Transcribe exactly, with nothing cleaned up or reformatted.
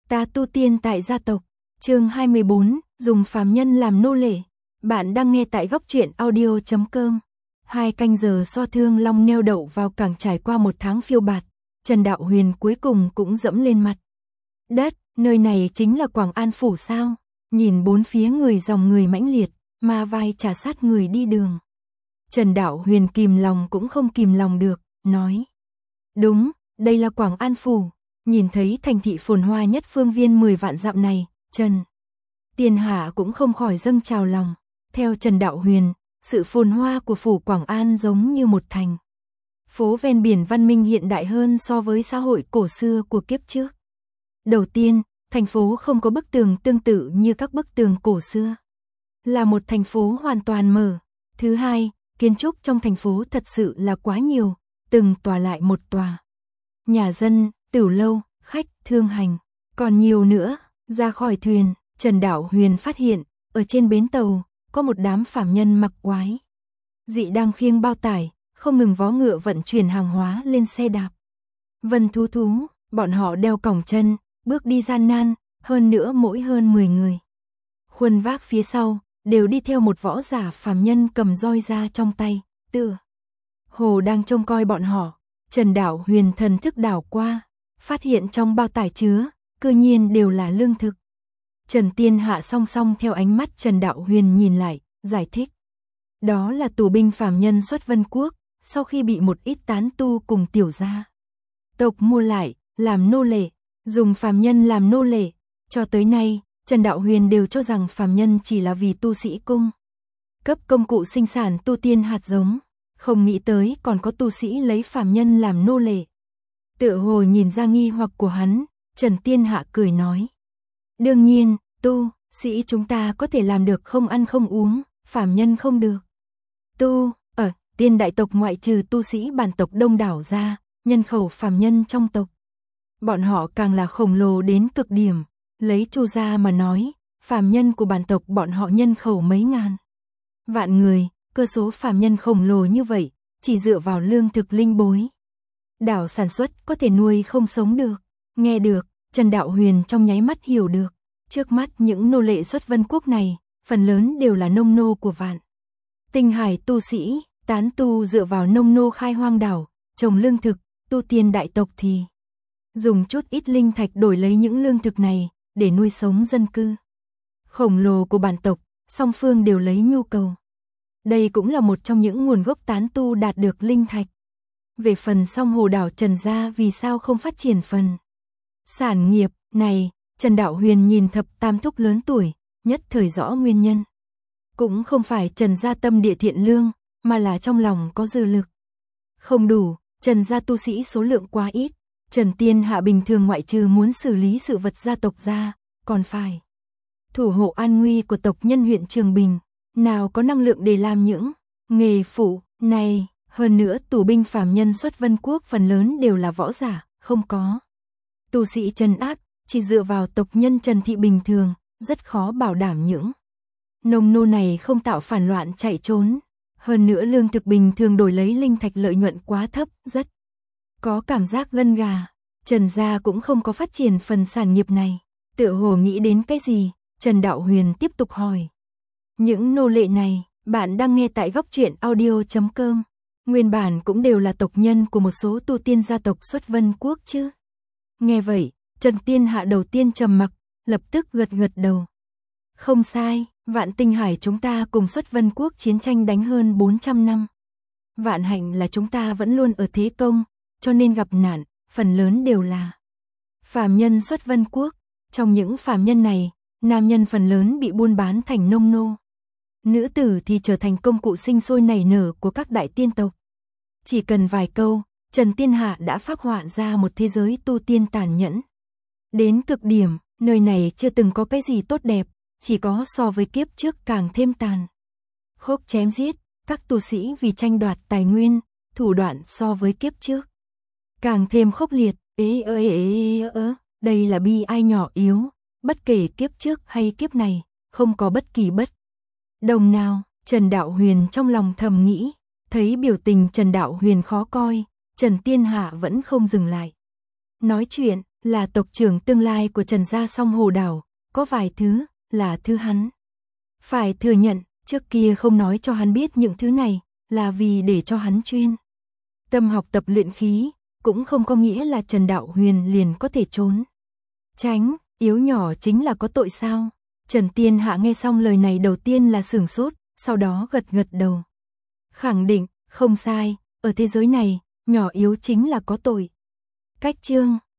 Ta tu tiên tại gia tộc, chương hai mươi bốn, dùng phàm nhân làm nô lệ. Bạn đang nghe tại góc truyện audio chấm com. Hai canh giờ so thương long neo đậu vào cảng trải qua một tháng phiêu bạt, Trần Đạo Huyền cuối cùng cũng dẫm lên mặt đất. Nơi này chính là Quảng An Phủ sao? Nhìn bốn phía người dòng người mãnh liệt, ma vai trà sát người đi đường. Trần Đạo Huyền kìm lòng cũng không kìm lòng được, nói. Đúng, đây là Quảng An Phủ. Nhìn thấy thành thị phồn hoa nhất phương viên mười vạn dặm này, Trần Tiên Hạ cũng không khỏi dâng trào lòng. Theo Trần Đạo Huyền, sự phồn hoa của phủ Quảng An giống như một thành phố ven biển văn minh hiện đại hơn so với xã hội cổ xưa của kiếp trước. Đầu tiên, thành phố không có bức tường tương tự như các bức tường cổ xưa, là một thành phố hoàn toàn mở. Thứ hai, kiến trúc trong thành phố thật sự là quá nhiều, từng tòa lại một tòa. Nhà dân, tửu lâu, khách, thương hành, còn nhiều nữa. Ra khỏi thuyền, Trần Đạo Huyền phát hiện, ở trên bến tàu, có một đám phàm nhân mặc quái dị đang khiêng bao tải, không ngừng vó ngựa vận chuyển hàng hóa lên xe đạp. Vân thú thú, bọn họ đeo còng chân, bước đi gian nan, hơn nữa mỗi hơn mười người. Khuôn vác phía sau, đều đi theo một võ giả phàm nhân cầm roi ra trong tay, tựa hồ đang trông coi bọn họ. Trần Đạo Huyền thần thức đảo qua, phát hiện trong bao tải chứa, cư nhiên đều là lương thực. Trần Tiên Hạ song song theo ánh mắt Trần Đạo Huyền nhìn lại, giải thích. Đó là tù binh phàm nhân xuất Vân Quốc, sau khi bị một ít tán tu cùng tiểu gia tộc mua lại, làm nô lệ, dùng phàm nhân làm nô lệ. Cho tới nay, Trần Đạo Huyền đều cho rằng phàm nhân chỉ là vì tu sĩ cung cấp công cụ sinh sản tu tiên hạt giống, không nghĩ tới còn có tu sĩ lấy phàm nhân làm nô lệ. Tựa hồ nhìn ra nghi hoặc của hắn, Trần Tiên Hạ cười nói. Đương nhiên, tu sĩ chúng ta có thể làm được không ăn không uống, phàm nhân không được. Tu, ở tiên đại tộc ngoại trừ tu sĩ bản tộc đông đảo ra, nhân khẩu phàm nhân trong tộc bọn họ càng là khổng lồ đến cực điểm. Lấy Chu gia mà nói, phàm nhân của bản tộc bọn họ nhân khẩu mấy ngàn vạn người, cơ số phàm nhân khổng lồ như vậy, chỉ dựa vào lương thực linh bối đảo sản xuất có thể nuôi không sống được. Nghe được, Trần Đạo Huyền trong nháy mắt hiểu được, trước mắt những nô lệ xuất Vân Quốc này, phần lớn đều là nông nô của Vạn Tinh Hải tu sĩ, tán tu dựa vào nông nô khai hoang đảo, trồng lương thực, tu tiên đại tộc thì dùng chút ít linh thạch đổi lấy những lương thực này để nuôi sống dân cư khổng lồ của bản tộc, song phương đều lấy nhu cầu. Đây cũng là một trong những nguồn gốc tán tu đạt được linh thạch. Về phần song hồ đảo Trần gia vì sao không phát triển phần sản nghiệp này, Trần Đạo Huyền nhìn thập tam thúc lớn tuổi, nhất thời rõ nguyên nhân. Cũng không phải Trần gia tâm địa thiện lương, mà là trong lòng có dư lực không đủ. Trần gia tu sĩ số lượng quá ít, Trần Tiên Hạ bình thường ngoại trừ muốn xử lý sự vật gia tộc ra, còn phải thủ hộ an nguy của tộc nhân huyện Trường Bình, nào có năng lượng để làm những nghề phụ này. Hơn nữa tù binh phàm nhân xuất Vân Quốc phần lớn đều là võ giả, không có tu sĩ trấn áp, chỉ dựa vào tộc nhân Trần thị bình thường, rất khó bảo đảm những nông nô này không tạo phản loạn chạy trốn. Hơn nữa lương thực bình thường đổi lấy linh thạch lợi nhuận quá thấp, rất có cảm giác gân gà. Trần gia cũng không có phát triển phần sản nghiệp này. Tựa hồ nghĩ đến cái gì, Trần Đạo Huyền tiếp tục hỏi. Những nô lệ này, bạn đang nghe tại góc truyện audio chấm com. Nguyên bản cũng đều là tộc nhân của một số tu tiên gia tộc xuất Vân Quốc chứ. Nghe vậy, Trần Tiên Hạ đầu tiên trầm mặc, lập tức gật gật đầu. Không sai, Vạn Tinh Hải chúng ta cùng xuất Vân Quốc chiến tranh đánh hơn bốn trăm năm. Vạn hạnh là chúng ta vẫn luôn ở thế công, cho nên gặp nạn, phần lớn đều là phàm nhân xuất Vân Quốc. Trong những phàm nhân này, nam nhân phần lớn bị buôn bán thành nông nô, nữ tử thì trở thành công cụ sinh sôi nảy nở của các đại tiên tộc. Chỉ cần vài câu, Trần Tiên Hạ đã phác họa ra một thế giới tu tiên tàn nhẫn đến cực điểm. Nơi này chưa từng có cái gì tốt đẹp, chỉ có so với kiếp trước càng thêm tàn khốc chém giết, các tu sĩ vì tranh đoạt tài nguyên, thủ đoạn so với kiếp trước càng thêm khốc liệt. Ê ơ ê ơ ơ, đây là bi ai nhỏ yếu, bất kể kiếp trước hay kiếp này, không có bất kỳ bất đồng nào. Trần Đạo Huyền trong lòng thầm nghĩ, thấy biểu tình Trần Đạo Huyền khó coi, Trần Tiên Hạ vẫn không dừng lại nói chuyện. là tộc trưởng tương lai của Trần gia Song Hồ Đảo, có vài thứ là thứ hắn phải thừa nhận, trước kia không nói cho hắn biết những thứ này, là vì để cho hắn chuyên tâm học tập luyện khí, cũng không có nghĩa là Trần Đạo Huyền liền có thể trốn tránh, yếu nhỏ chính là có tội sao? Trần Tiên Hạ nghe xong lời này đầu tiên là sửng sốt, sau đó gật gật đầu. Khẳng định, không sai, ở thế giới này, nhỏ yếu chính là có tội. Cách chương